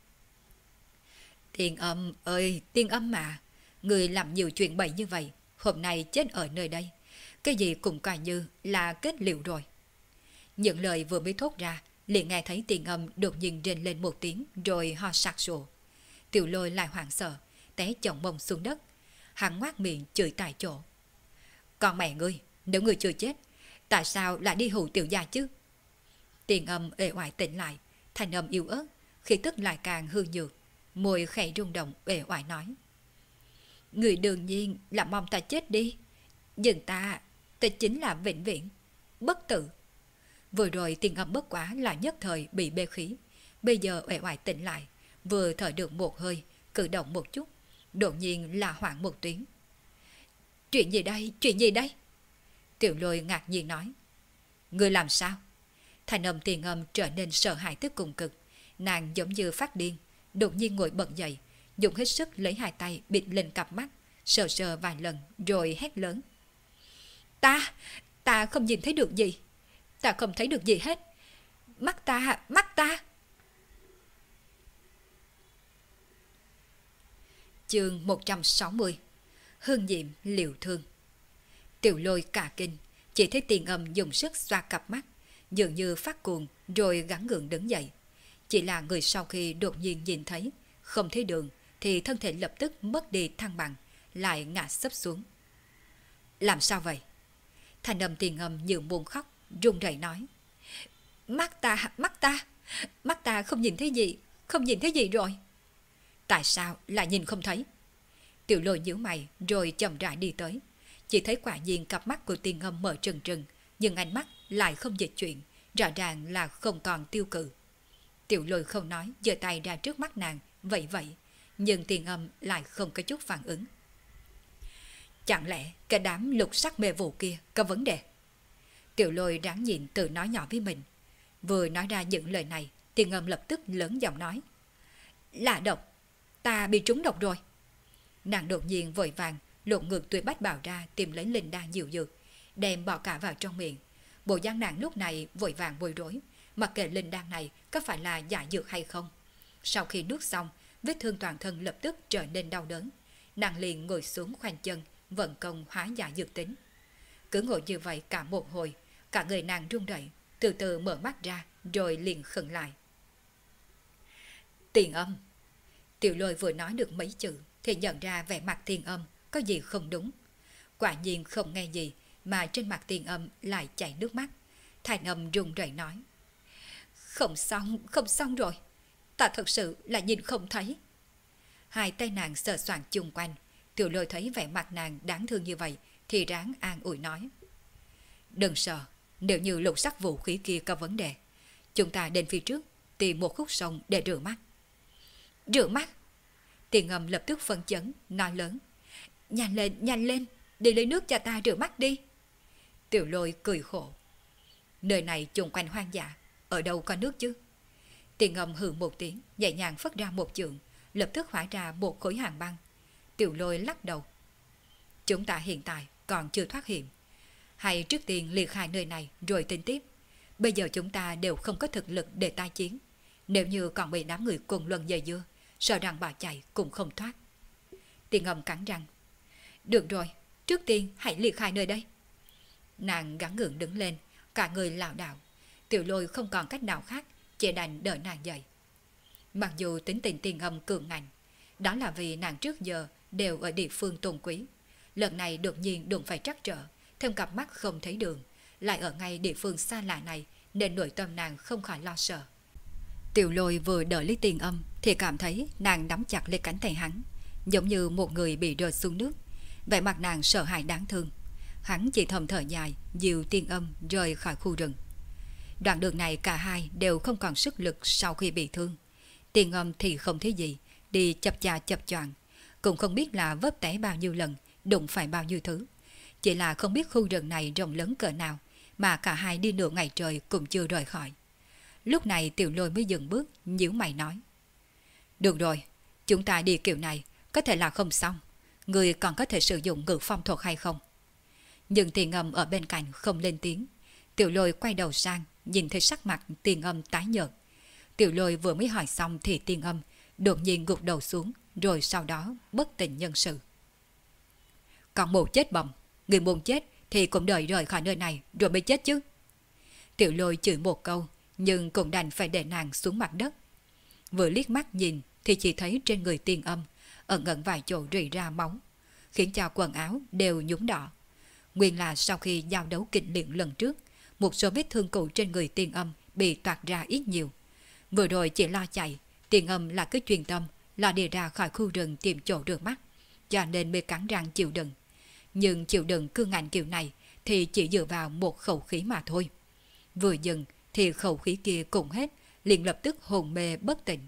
A: Tiền Âm ơi, Tiền Âm mà, người làm nhiều chuyện bậy như vậy, hôm nay chết ở nơi đây, cái gì cũng coi như là kết liễu rồi. Những lời vừa mới thốt ra, liền nghe thấy Tiền Âm đột nhiên rên lên một tiếng rồi ho sặc sụa. Tiểu Lôi lại hoảng sợ, té chồng mông xuống đất. Hắn ngoác miệng chửi tại chỗ: Con mẹ ngươi, nếu ngươi chưa chết, tại sao lại đi hù tiểu gia chứ? Tiền Âm uể oải tỉnh lại, thanh âm yếu ớt, khí tức lại càng hư nhược, môi khẽ rung động uể oải nói: Người đương nhiên là mong ta chết đi, nhưng ta chính là vĩnh viễn bất tử. Vừa rồi Tiền Âm bất quá là nhất thời bị bê khí, bây giờ uể oải tỉnh lại, vừa thở được một hơi, cử động một chút, đột nhiên là hoảng một tiếng. Chuyện gì đây, chuyện gì đây? Tiểu Lôi ngạc nhiên nói: Ngươi làm sao? Thành âm Tiền Âm trở nên sợ hãi tới cùng cực, nàng giống như phát điên, đột nhiên ngồi bật dậy, dùng hết sức lấy 2 tay bịt lên cặp mắt, sờ sờ vài lần rồi hét lớn: Ta không nhìn thấy được gì, ta không thấy được gì hết. Mắt ta, mắt ta. Chương 160. Hương diệm liệu thương. Tiểu Lôi cả kinh, chỉ thấy Tiền Âm dùng sức xoa cặp mắt, dường như phát cuồng rồi gắng gượng đứng dậy. Chỉ là người sau khi đột nhiên nhìn thấy, không thấy đường, thì thân thể lập tức mất đi thăng bằng, lại ngã sấp xuống. Làm sao vậy? Thanh âm Tiền Âm như muốn khóc, run rẩy nói. Mắt ta, mắt ta, mắt ta không nhìn thấy gì, không nhìn thấy gì rồi. Tại sao lại nhìn không thấy? Tiểu Lôi nhíu mày rồi chậm rãi đi tới. Chỉ thấy quả nhiên cặp mắt của Tiền Âm mở trừng trừng, nhưng ánh mắt lại không dịch chuyển, rõ ràng là không còn tiêu cự. Tiểu Lôi không nói, giơ tay ra trước mắt nàng, vậy vậy, nhưng Tiền Âm lại không có chút phản ứng. Chẳng lẽ cái đám lục sắc mê vụ kia có vấn đề? Tiểu Lôi đáng nhìn tự nói nhỏ với mình. Vừa nói ra những lời này, Tiền Âm lập tức lớn giọng nói. Là độc, ta bị trúng độc rồi. Nàng đột nhiên vội vàng lộn ngược tuyệt bách bào ra tìm lấy linh đan dịu dược, đem bỏ cả vào trong miệng. Bộ dáng nàng lúc này vội vàng bối rối, mặc kệ linh đan này có phải là giả dược hay không. Sau khi nuốt xong, vết thương toàn thân lập tức trở nên đau đớn. Nàng liền ngồi xuống khoanh chân, vận công hóa giải dược tính. Cứ ngồi như vậy cả một hồi, cả người nàng run rẩy, từ từ mở mắt ra, rồi liền khựng lại. Tiền Âm. Tiểu Lôi vừa nói được mấy chữ thì nhận ra vẻ mặt Tiền Âm có gì không đúng. Quả nhiên không nghe gì mà trên mặt Tiền Âm lại chảy nước mắt. Thanh âm run rẩy nói. Không xong rồi. Ta thật sự là nhìn không thấy. Hai tay nàng sờ soạn chung quanh. Tiểu Lôi thấy vẻ mặt nàng đáng thương như vậy thì ráng an ủi nói. Đừng sợ, nếu như lục sắc vũ khí kia có vấn đề, chúng ta đến phía trước tìm một khúc sông để rửa mắt. Rửa mắt? Tiền Âm lập tức phân chấn, nói lớn. Nhanh lên, đi lấy nước cho ta rửa mắt đi. Tiểu Lôi cười khổ. Nơi này chung quanh hoang dã, ở đâu có nước chứ? Tiền Âm hừ một tiếng, nhẹ nhàng phất ra một chưởng, lập tức hóa ra một khối hàng băng. Tiểu Lôi lắc đầu. Chúng ta hiện tại còn chưa thoát hiểm. Hay trước tiên liệt khai nơi này rồi tính tiếp. Bây giờ chúng ta đều không có thực lực để tái chiến. Nếu như còn bị đám người cùng luân dây dưa, sợ rằng bà chạy cũng không thoát. Tiền Âm cắn răng. Được rồi, trước tiên hãy liệt khai nơi đây. Nàng gắng gượng đứng lên, cả người lảo đảo. Tiểu Lôi không còn cách nào khác, chỉ đành đợi nàng dậy. Mặc dù tính tình Tiền Âm cường ngạnh, đó là vì nàng trước giờ đều ở địa phương tôn quý. Lần này đột nhiên đụng phải trắc trở, thêm cặp mắt không thấy đường, lại ở ngay địa phương xa lạ này, nên nội tâm nàng không khỏi lo sợ. Tiểu Lôi vừa đợi lấy Tiền Âm thì cảm thấy nàng nắm chặt lấy cánh tay hắn, giống như một người bị rơi xuống nước. Vẻ mặt nàng sợ hãi đáng thương. Hắn chỉ thầm thở dài, dìu Tiền Âm rời khỏi khu rừng. Đoạn đường này cả hai đều không còn sức lực sau khi bị thương. Tiền Âm thì không thấy gì, đi chập chà chập choạng, cũng không biết là vấp té bao nhiêu lần, đụng phải bao nhiêu thứ. Chỉ là không biết khu rừng này rộng lớn cỡ nào mà cả hai đi nửa ngày trời cũng chưa rời khỏi. Lúc này Tiểu Lôi mới dừng bước, nhíu mày nói. Được rồi, chúng ta đi kiểu này có thể là không xong. Người còn có thể sử dụng ngự phong thuật hay không? Nhưng Tiền Âm ở bên cạnh không lên tiếng. Tiểu Lôi quay đầu sang, nhìn thấy sắc mặt Tiền Âm tái nhợt. Tiểu Lôi vừa mới hỏi xong thì Tiền Âm đột nhiên gục đầu xuống, rồi sau đó bất tỉnh nhân sự. Còn một chết bầm, người muốn chết thì cũng đợi rời khỏi nơi này rồi mới chết chứ. Tiểu Lôi chửi một câu, nhưng cũng đành phải để nàng xuống mặt đất. Vừa liếc mắt nhìn thì chỉ thấy trên người Tiền Âm ẩn ẩn vài chỗ rỉ ra máu, khiến cho quần áo đều nhúm đỏ. Nguyên là sau khi giao đấu kịch liệt lần trước, một số vết thương cũ trên người Tiền Âm bị toạc ra ít nhiều. Vừa rồi chỉ lo chạy, Tiền Âm là cứ chuyên tâm là đi ra khỏi khu rừng tìm chỗ rửa mắt, cho nên mới cắn răng chịu đựng. Nhưng chịu đựng cương ngạnh kiểu này thì chỉ dựa vào một khẩu khí mà thôi. Vừa dừng thì khẩu khí kia cũng hết, liền lập tức hồn mê bất tỉnh.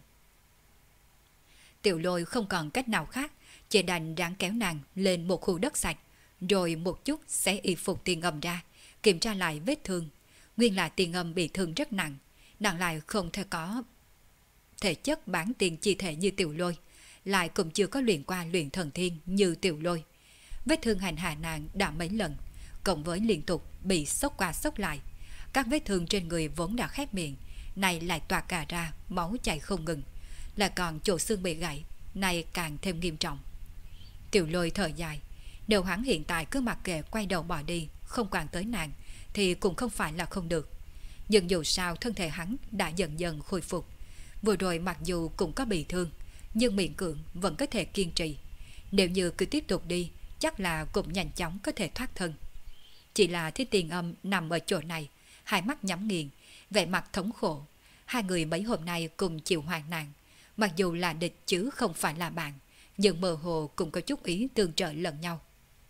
A: Tiểu Lôi không còn cách nào khác, chỉ đành ráng kéo nàng lên một khu đất sạch, rồi một chút xé y phục Tiền Âm ra, kiểm tra lại vết thương. Nguyên là Tiền Âm bị thương rất nặng, nàng lại không thể có thể chất bán tiền chi thể như Tiểu Lôi, lại cũng chưa có luyện qua luyện thần thiên như Tiểu Lôi. Vết thương hành hạ nàng đã mấy lần, cộng với liên tục bị sốc qua sốc lại. Các vết thương trên người vốn đã khép miệng, này lại toạc cả ra, máu chảy không ngừng, lại còn chỗ xương bị gãy, này càng thêm nghiêm trọng. Tiểu Lôi thở dài, nếu hắn hiện tại cứ mặc kệ quay đầu bỏ đi, không quản tới nàng, thì cũng không phải là không được. Nhưng dù sao thân thể hắn đã dần dần khôi phục. Vừa rồi mặc dù cũng có bị thương, nhưng miễn cưỡng vẫn có thể kiên trì. Nếu như cứ tiếp tục đi, chắc là cũng nhanh chóng có thể thoát thân. Chỉ là Thiết Tiền Âm nằm ở chỗ này, hai mắt nhắm nghiền, vẻ mặt thống khổ. Hai người mấy hôm nay cùng chịu hoạn nạn, mặc dù là địch chứ không phải là bạn, nhưng mơ hồ cũng có chút ý tương trợ lẫn nhau.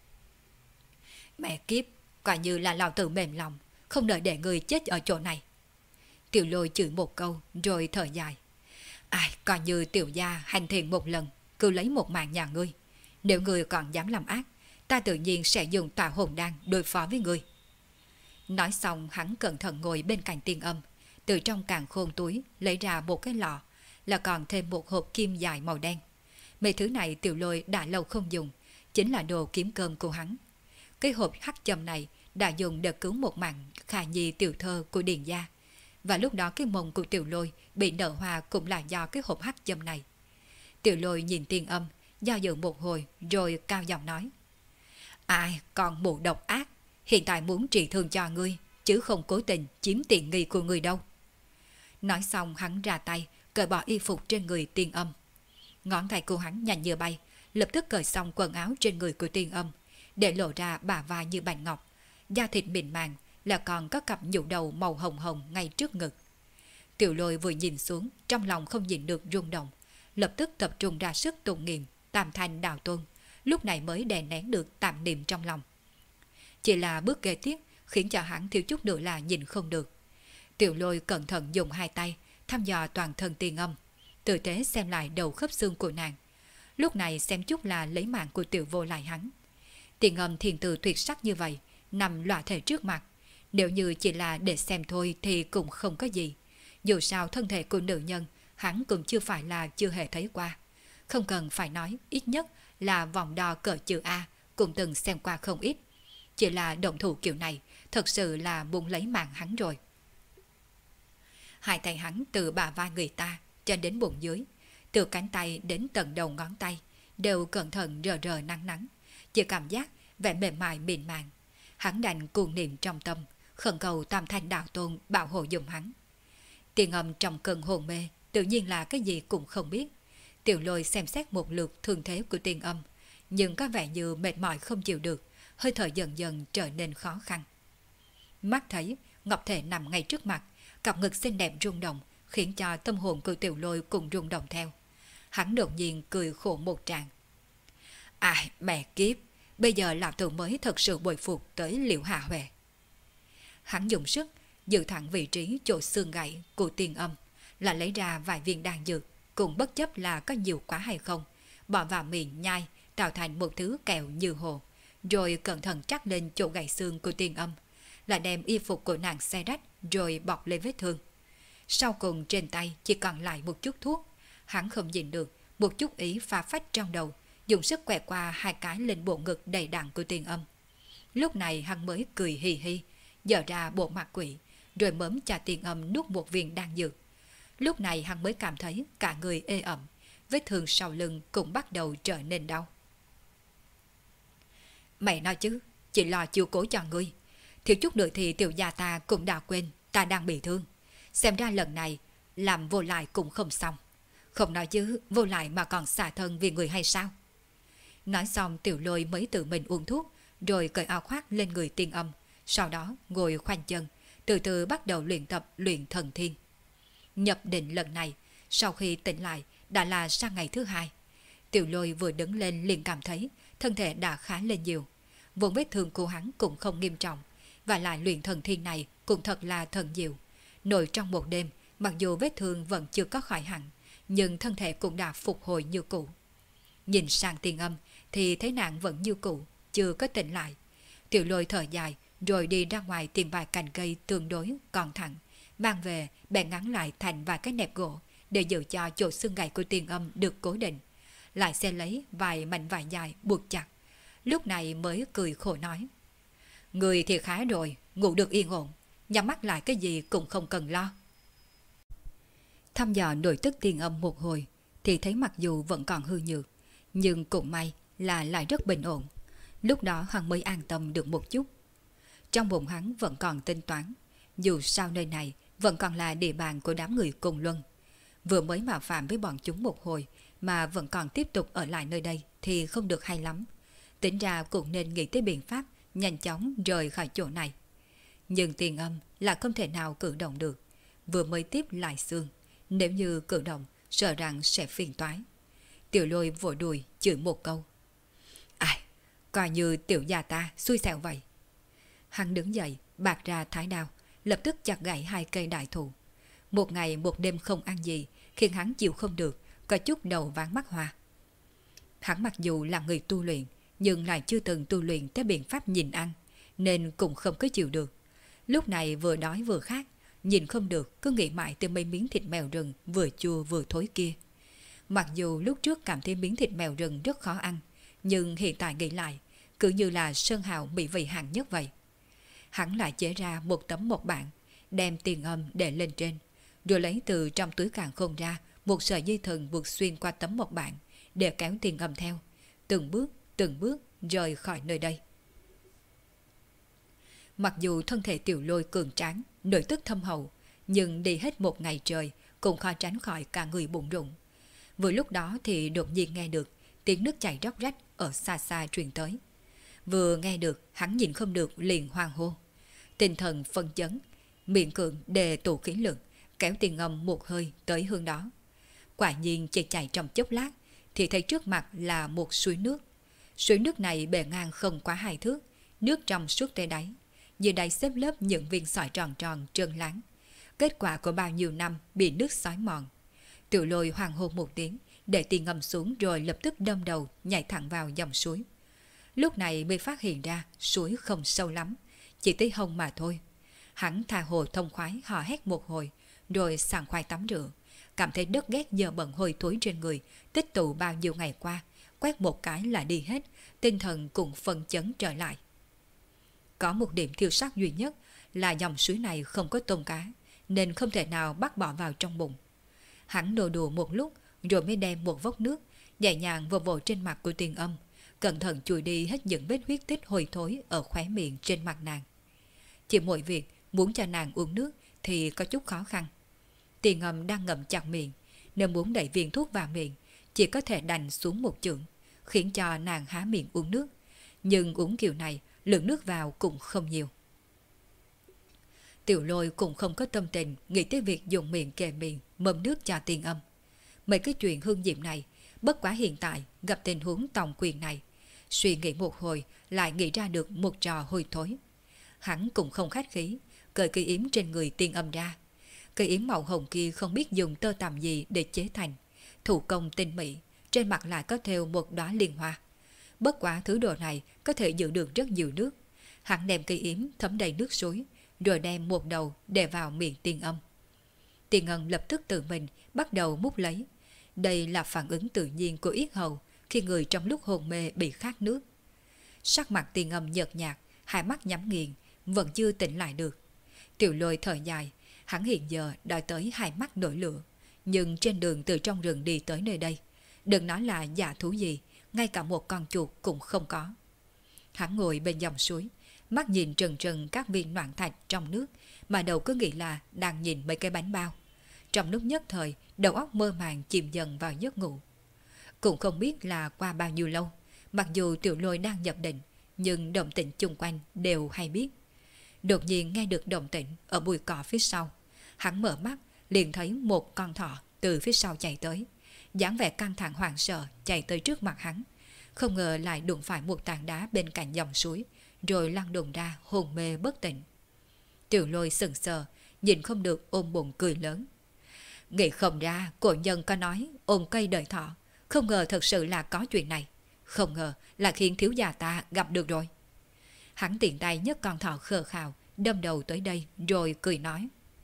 A: Mẹ kiếp, coi như là lão tử mềm lòng, không đợi để người chết ở chỗ này. Tiểu Lôi chửi một câu rồi thở dài. Ai, coi như tiểu gia hành thiện một lần, cứ lấy một mạng nhà ngươi. Nếu ngươi còn dám làm ác, ta tự nhiên sẽ dùng tà hồn đan đối phó với ngươi. Nói xong hắn cẩn thận ngồi bên cạnh Tiên Âm, từ trong càn khôn túi lấy ra một cái lọ, là còn thêm một hộp kim dài màu đen. Mấy thứ này Tiểu Lôi đã lâu không dùng, chính là đồ kiếm cơm của hắn. Cái hộp hắc châm này đã dùng để cứu một mạng Khả Nhi tiểu thơ của Điền gia, và lúc đó cái mông của Tiểu Lôi bị nở hoa cũng là do cái hộp hắc châm này. Tiểu Lôi nhìn Tiên Âm, do dự một hồi rồi cao giọng nói. Ai còn mụ độc ác, hiện tại muốn trị thương cho ngươi, chứ không cố tình chiếm tiện nghi của ngươi đâu. Nói xong hắn ra tay, cởi bỏ y phục trên người Tiên Âm. Ngón tay của hắn nhanh như bay, lập tức cởi xong quần áo trên người của Tiên Âm, để lộ ra bả vai như bạch ngọc, da thịt mịn màng, là còn có cặp nhũ đầu màu hồng hồng ngay trước ngực. Tiểu Lôi vừa nhìn xuống, trong lòng không nhìn được rung động, lập tức tập trung ra sức tụng niệm Tam Thanh Đạo Tôn, lúc này mới đè nén được tạm niệm trong lòng. Chỉ là bước kế tiếp khiến cho hắn thiếu chút nữa là nhìn không được. Tiểu Lôi cẩn thận dùng hai tay thăm dò toàn thân Tiên Âm, tử tế xem lại đầu khớp xương của nàng. Lúc này xem chút là lấy mạng của Tiểu Vô lại hắn. Tiên Âm thiền từ tuyệt sắc như vậy, nằm loạ thể trước mặt. Nếu như chỉ là để xem thôi thì cũng không có gì. Dù sao thân thể của nữ nhân hắn cũng chưa phải là chưa hề thấy qua. Không cần phải nói, ít nhất là vòng đo cỡ chữ A cũng từng xem qua không ít. Chỉ là động thủ kiểu này thật sự là muốn lấy mạng hắn rồi. Hai tay hắn từ bả vai người ta cho đến bụng dưới, từ cánh tay đến tận đầu ngón tay, đều cẩn thận rờ rờ nắng nắng, chỉ cảm giác vẻ mềm mại mịn màng. Hắn đành cuồng niệm trong tâm, khẩn cầu Tam Thanh Đạo Tôn bảo hộ dùng hắn. Tiên Âm trong cơn hồn mê, tự nhiên là cái gì cũng không biết. Tiểu Lôi xem xét một lượt thương thế của Tiên Âm, nhưng có vẻ như mệt mỏi không chịu được, hơi thở dần dần trở nên khó khăn. Mắt thấy Ngọc Thể nằm ngay trước mặt, cặp ngực xinh đẹp rung động, khiến cho tâm hồn của Tiểu Lôi cũng rung động theo. Hắn đột nhiên cười khổ một tràng. Ai mẹ kiếp, bây giờ lão tử mới thật sự bội phục tới Liễu Hạ Huệ. Hắn dùng sức giữ thẳng vị trí chỗ xương gãy của Tiên Âm, là lấy ra vài viên đan dược, cũng bất chấp là có nhiều quá hay không, bỏ vào miệng nhai, tạo thành một thứ kẹo như hồ, rồi cẩn thận trắc lên chỗ gãy xương của Tiên Âm, là đem y phục của nàng xé rách rồi bọc lên vết thương. Sau cùng trên tay chỉ còn lại một chút thuốc, hắn không nhìn được, một chút ý phá phách trong đầu, dùng sức quẹt qua hai cái lên bộ ngực đầy đặn của Tiên Âm. Lúc này hắn mới cười hì hì, dở ra bộ mặt quỷ, rồi mớm cho Tiên Âm nuốt một viên đan dược. Lúc này hắn mới cảm thấy cả người ê ẩm, vết thương sau lưng cũng bắt đầu trở nên đau. Mày nói chứ, chỉ lo chiếu cố cho ngươi, thiếu chút nữa thì tiểu gia ta cũng đã quên ta đang bị thương. Xem ra lần này làm vô lại cũng không xong. Không nói chứ, vô lại mà còn xả thân vì người hay sao? Nói xong Tiểu Lôi mới tự mình uống thuốc, rồi cởi áo khoác lên người Tiên Âm, sau đó ngồi khoanh chân, từ từ bắt đầu luyện tập luyện thần thiên. Nhập định lần này, sau khi tỉnh lại đã là sang ngày thứ hai. Tiểu Lôi vừa đứng lên liền cảm thấy thân thể đã khá lên nhiều. Vốn vết thương của hắn cũng không nghiêm trọng, và lại luyện thần thiên này cũng thật là thần diệu. Nội trong một đêm, mặc dù vết thương vẫn chưa có khỏi hẳn, nhưng thân thể cũng đã phục hồi như cũ. Nhìn sang Tiên Âm thì thấy nàng vẫn như cũ, chưa có tỉnh lại. Tiểu Lôi thở dài rồi đi ra ngoài tìm vài cành cây tương đối còn thẳng, mang về bèn ngắn lại thành vài cái nẹp gỗ để giữ cho chỗ xương gãy của Tiên Âm được cố định. Lại xe lấy vài mảnh vải dài buộc chặt. Lúc này mới cười khổ nói: Người thì khá rồi, ngủ được yên ổn, nhắm mắt lại cái gì cũng không cần lo. Thăm dò nội tức tiên âm một hồi, thì thấy mặc dù vẫn còn hư nhược, nhưng cũng may là lại rất bình ổn. Lúc đó hắn mới an tâm được một chút. Trong bụng hắn vẫn còn tính toán, dù sao nơi này vẫn còn là địa bàn của đám người cùng luân. Vừa mới mạo phạm với bọn chúng một hồi mà vẫn còn tiếp tục ở lại nơi đây thì không được hay lắm. Tính ra cũng nên nghĩ tới biện pháp nhanh chóng rời khỏi chỗ này. Nhưng tiền âm là không thể nào cử động được, vừa mới tiếp lại xương, nếu như cử động sợ rằng sẽ phiền toái. Tiểu Lôi vội đùi chửi một câu. Ai, coi như tiểu gia ta xui xẻo vậy. Hắn đứng dậy, bạc ra thái đao, lập tức chặt gãy 2 cây đại thụ. Một ngày một đêm không ăn gì, khiến hắn chịu không được, có chút đầu váng mắt hoa. Hắn mặc dù là người tu luyện, nhưng lại chưa từng tu luyện tới biện pháp nhìn ăn, nên cũng không có chịu được. Lúc này vừa đói vừa khát, nhìn không được, cứ nghĩ mãi tới mấy miếng thịt mèo rừng vừa chua vừa thối kia. Mặc dù lúc trước cảm thấy miếng thịt mèo rừng rất khó ăn, nhưng hiện tại nghĩ lại, cứ như là sơn hào mỹ vị hạng nhất vậy. Hắn lại chế ra một tấm một bảng, đem tiền âm để lên trên, rồi lấy từ trong túi càn khôn ra một sợi dây thừng buộc xuyên qua tấm một bảng để kéo tiền âm theo, từng bước rời khỏi nơi đây. Mặc dù thân thể Tiểu Lôi cường tráng, nội tức thâm hậu, nhưng đi hết một ngày trời cũng khó tránh khỏi cả người bụng rụng. Vừa lúc đó thì đột nhiên nghe được tiếng nước chảy róc rách ở xa xa truyền tới. Vừa nghe được, hắn nhìn không được liền hoang hô. Tinh thần phân chấn, miệng cường đề tụ khí lực, kéo tiền âm một hơi tới hướng đó. Quả nhiên chỉ chạy trong chốc lát, thì thấy trước mặt là một suối nước. Suối nước này bề ngang không quá 2 thước, nước trong suốt tới đáy. Dưới đáy xếp lớp những viên sỏi tròn tròn trơn láng. Kết quả của bao nhiêu năm bị nước xói mòn. Tiểu Lôi hoang hô một tiếng, để tiền ngầm xuống rồi lập tức đâm đầu nhảy thẳng vào dòng suối. Lúc này mới phát hiện ra suối không sâu lắm, chỉ tới hông mà thôi. Hắn tha hồ thông khoái hò hét một hồi, rồi sảng khoái tắm rửa. Cảm thấy đất ghét dơ bẩn hôi thối trên người, tích tụ bao nhiêu ngày qua, quét một cái là đi hết, tinh thần cũng phân chấn trở lại. Có một điểm thiêu sắc duy nhất là dòng suối này không có tôm cá, nên không thể nào bắt bỏ vào trong bụng. Hắn đồ đùa một lúc, rồi mới đem một vốc nước, nhẹ nhàng vồ vồ trên mặt của tiền âm, cẩn thận chùi đi hết những vết huyết tích hôi thối ở khóe miệng trên mặt nàng. Chỉ mỗi việc muốn cho nàng uống nước thì có chút khó khăn. Tiền âm đang ngậm chặt miệng, nếu muốn đẩy viên thuốc vào miệng, chỉ có thể đành xuống một chưởng, khiến cho nàng há miệng uống nước. Nhưng uống kiểu này, lượng nước vào cũng không nhiều. Tiểu Lôi cũng không có tâm tình nghĩ tới việc dùng miệng kề miệng mâm nước cho tiền âm. Mấy cái chuyện hương diệm này, bất quá hiện tại gặp tình huống tòng quyền này, suy nghĩ một hồi lại nghĩ ra được một trò hôi thối. Hắn cũng không khách khí, cởi cây yếm trên người tiền âm ra. Cây yếm màu hồng kia không biết dùng tơ tằm gì để chế thành, thủ công tinh mỹ, trên mặt lại có thêu một đóa liên hoa. Bất quá thứ đồ này có thể giữ được rất nhiều nước. Hắn đem cây yếm thấm đầy nước suối, rồi đem một đầu để vào miệng tiền âm. Tiền âm lập tức tự mình bắt đầu múc lấy. Đây là phản ứng tự nhiên của yết hầu khi người trong lúc hôn mê bị khát nước. Sắc mặt tiền âm nhợt nhạt, hai mắt nhắm nghiền, vẫn chưa tỉnh lại được. Tiểu Lôi thở dài, hắn hiện giờ đòi tới hai mắt nổi lửa, nhưng trên đường từ trong rừng đi tới nơi đây, đừng nói là giả thú gì, ngay cả một con chuột cũng không có. Hắn ngồi bên dòng suối, mắt nhìn trừng trừng các viên noãn thạch trong nước, mà đầu cứ nghĩ là đang nhìn mấy cái bánh bao. Trong lúc nhất thời, đầu óc mơ màng chìm dần vào giấc ngủ. Cũng không biết là qua bao nhiêu lâu, mặc dù Tiểu Lôi đang nhập định, nhưng động tĩnh chung quanh đều hay biết. Đột nhiên nghe được động tĩnh ở bụi cỏ phía sau. Hắn mở mắt, liền thấy một con thỏ từ phía sau chạy tới. Dáng vẻ căng thẳng hoảng sợ chạy tới trước mặt hắn. Không ngờ lại đụng phải một tảng đá bên cạnh dòng suối, rồi lăn đùng ra hôn mê bất tỉnh. Tiểu Lôi sững sờ, nhìn không được ôm bụng cười lớn. Nghĩ không ra cổ nhân có nói ôm cây đợi thọ, không ngờ thật sự là có chuyện này. Không ngờ là khiến thiếu gia ta gặp được rồi. Hắn tiện tay nhấc con thỏ khờ khào đâm đầu tới đây, rồi cười nói.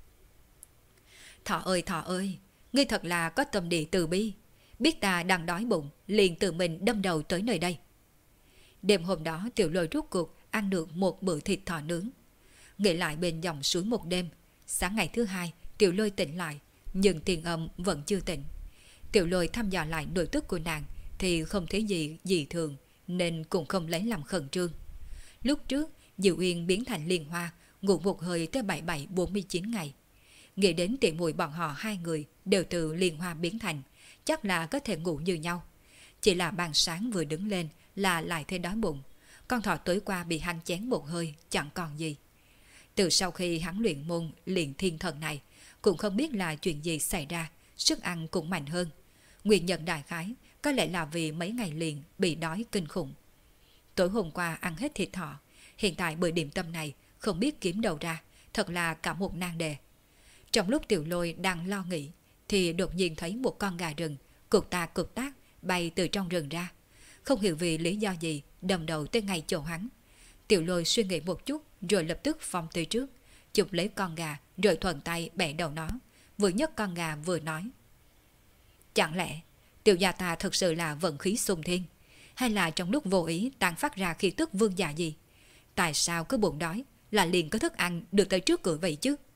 A: Thỏ ơi, ngươi thật là có tâm địa từ bi. Biết ta đang đói bụng, liền tự mình đâm đầu tới nơi đây. Đêm hôm đó Tiểu Lôi rút cuộc ăn được một bữa thịt thỏ nướng. Nghĩ lại bên dòng suối một đêm, sáng ngày thứ hai Tiểu Lôi tỉnh lại, nhưng Tiền Âm vẫn chưa tỉnh. Tiểu Lôi thăm dò lại nội tức của nàng thì không thấy gì dị thường, nên cũng không lấy làm khẩn trương. Lúc trước, Diệu Uyên biến thành Liên Hoa, ngủ một hơi tới 77-49 ngày. Nghĩ đến tỷ muội bọn họ hai người đều từ Liên Hoa biến thành, chắc là có thể ngủ như nhau. Chỉ là ban sáng vừa đứng lên là lại thấy đói bụng. Con thỏ tối qua bị hắn chén một hơi, chẳng còn gì. Từ sau khi hắn luyện môn luyện thiên thần này, cũng không biết là chuyện gì xảy ra, sức ăn cũng mạnh hơn. Nguyên nhân đại khái có lẽ là vì mấy ngày liền bị đói kinh khủng. Tối hôm qua ăn hết thịt thỏ, hiện tại bữa điểm tâm này không biết kiếm đâu ra, thật là cả một nan đề. Trong lúc Tiểu Lôi đang lo nghĩ, thì đột nhiên thấy một con gà rừng cụt tác bay từ trong rừng ra. Không hiểu vì lý do gì, đâm đầu tới ngay chỗ hắn. Tiểu Lôi suy nghĩ một chút rồi lập tức phóng tới trước, chụp lấy con gà rồi thuận tay bẻ đầu nó, vừa nhấc con gà vừa nói: chẳng lẽ tiểu gia ta thật sự là vận khí xung thiên, hay là trong lúc vô ý tàn phát ra khí tức vương giả gì? Tại sao cứ bụng đói là liền có thức ăn được tới trước cửa vậy chứ?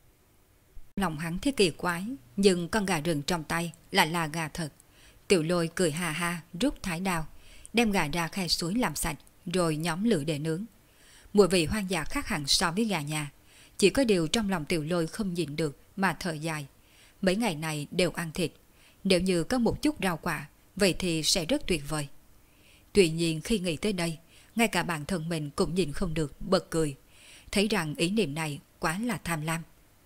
A: Lòng hắn thấy kỳ quái, nhưng con gà rừng trong tay lại là gà thật. Tiểu Lôi cười hà ha, rút thái đao, đem gà ra khe suối làm sạch, rồi nhóm lửa để nướng. Mùi vị hoang dã khác hẳn so với gà nhà. Chỉ có điều trong lòng Tiểu Lôi không nhịn được mà thở dài. Mấy ngày này đều ăn thịt, nếu như có một chút rau quả, vậy thì sẽ rất tuyệt vời. Tuy nhiên khi nghĩ tới đây, ngay cả bản thân mình cũng nhìn không được bật cười, thấy rằng ý niệm này quá là tham lam.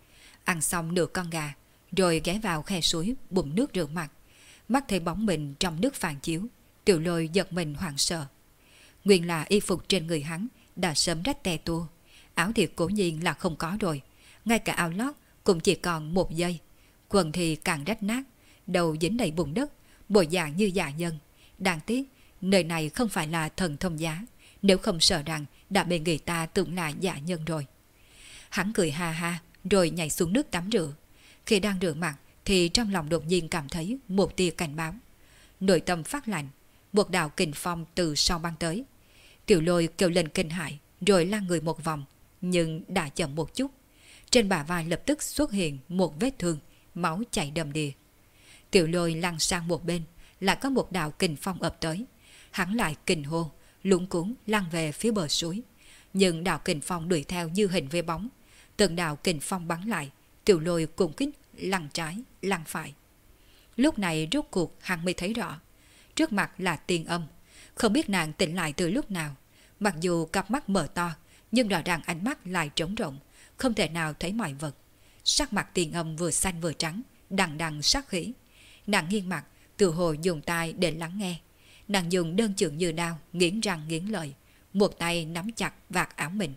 A: Ăn xong nửa con gà, rồi ghé vào khe suối bụng nước rửa mặt. Mắt thấy bóng mình trong nước phản chiếu, Tiểu Lôi giật mình hoảng sợ. Nguyên là y phục trên người hắn đã sớm rách tè tua, áo thì cố nhiên là không có rồi, ngay cả áo lót cũng chỉ còn một dây, quần thì càng rách nát, đầu dính đầy bùn đất, bộ dạng như dạ nhân. Đáng tiếc, nơi này không phải là thần thông giá, nếu không sợ rằng đã bị người ta tưởng là dạ nhân rồi. Hắn cười ha ha, rồi nhảy xuống nước tắm rửa. Khi đang rửa mặt, thì trong lòng đột nhiên cảm thấy một tia cảnh báo. Nội tâm phát lạnh, một đạo kình phong từ sau băng tới. Tiểu Lôi kêu lên kinh hãi, rồi lăn người một vòng, nhưng đã chậm một chút. Trên bả vai lập tức xuất hiện một vết thương, máu chảy đầm đìa. Tiểu Lôi lăn sang một bên, lại có một đạo kình phong ập tới. Hắn lại kình hô, lúng cuống lăn về phía bờ suối. Nhưng đạo kình phong đuổi theo như hình với bóng. Từng đạo kình phong bắn lại, Tiểu Lôi cùng kích lăn trái, lăn phải. Lúc này rốt cuộc hắn mới thấy rõ, trước mặt là Tiên Âm. Không biết nàng tỉnh lại từ lúc nào. Mặc dù cặp mắt mở to, nhưng rõ ràng ánh mắt lại trống rỗng, không thể nào thấy mọi vật. Sắc mặt Tiên Âm vừa xanh vừa trắng, đằng đằng sát khí. Nàng nghiêng mặt, tự hồ dùng tai để lắng nghe. Nàng dùng đơn chưởng như đao, nghiến răng nghiến lợi, một tay nắm chặt vạt áo mình.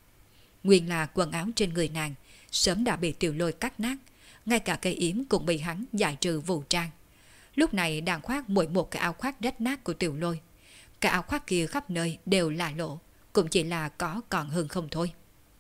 A: Nguyên là quần áo trên người nàng sớm đã bị Tiểu Lôi cắt nát, ngay cả cây yếm cũng bị hắn giải trừ vũ trang. Lúc này đang khoác mỗi một cái áo khoác rách nát của Tiểu Lôi. Cái áo khoác kia khắp nơi đều là lỗ, cũng chỉ là có còn hơn không thôi.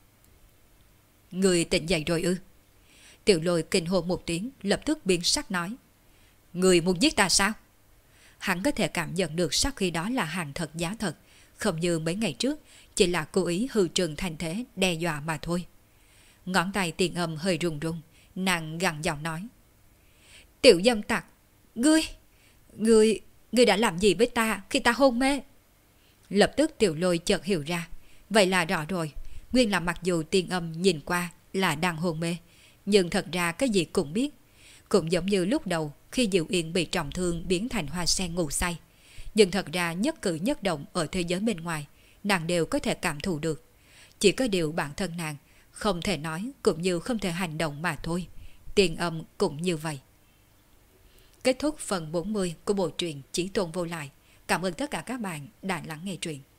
A: Người tỉnh dậy rồi ư? Tiểu Lôi kinh hô một tiếng, lập tức biến sắc nói: Người muốn giết ta sao? Hắn có thể cảm nhận được sau khi đó là hàng thật giá thật, không như mấy ngày trước, chỉ là cố ý hư trừng thành thế đe dọa mà thôi. Ngón tay Tiền Âm hơi run run, nàng gằn giọng nói: Tiểu dâm tặc, ngươi đã làm gì với ta khi ta hôn mê? Lập tức Tiểu Lôi chợt hiểu ra, vậy là rõ rồi, nguyên là mặc dù Tiên Âm nhìn qua là đang hôn mê, nhưng thật ra cái gì cũng biết. Cũng giống như lúc đầu khi Diệu Yên bị trọng thương biến thành hoa sen ngủ say, nhưng thật ra nhất cử nhất động ở thế giới bên ngoài nàng đều có thể cảm thụ được. Chỉ có điều bản thân nàng không thể nói cũng như không thể hành động mà thôi. Tiên Âm cũng như vậy. Kết thúc phần 40 của bộ truyện Chí Tôn Vô Lại. Cảm ơn tất cả các bạn đã lắng nghe truyện.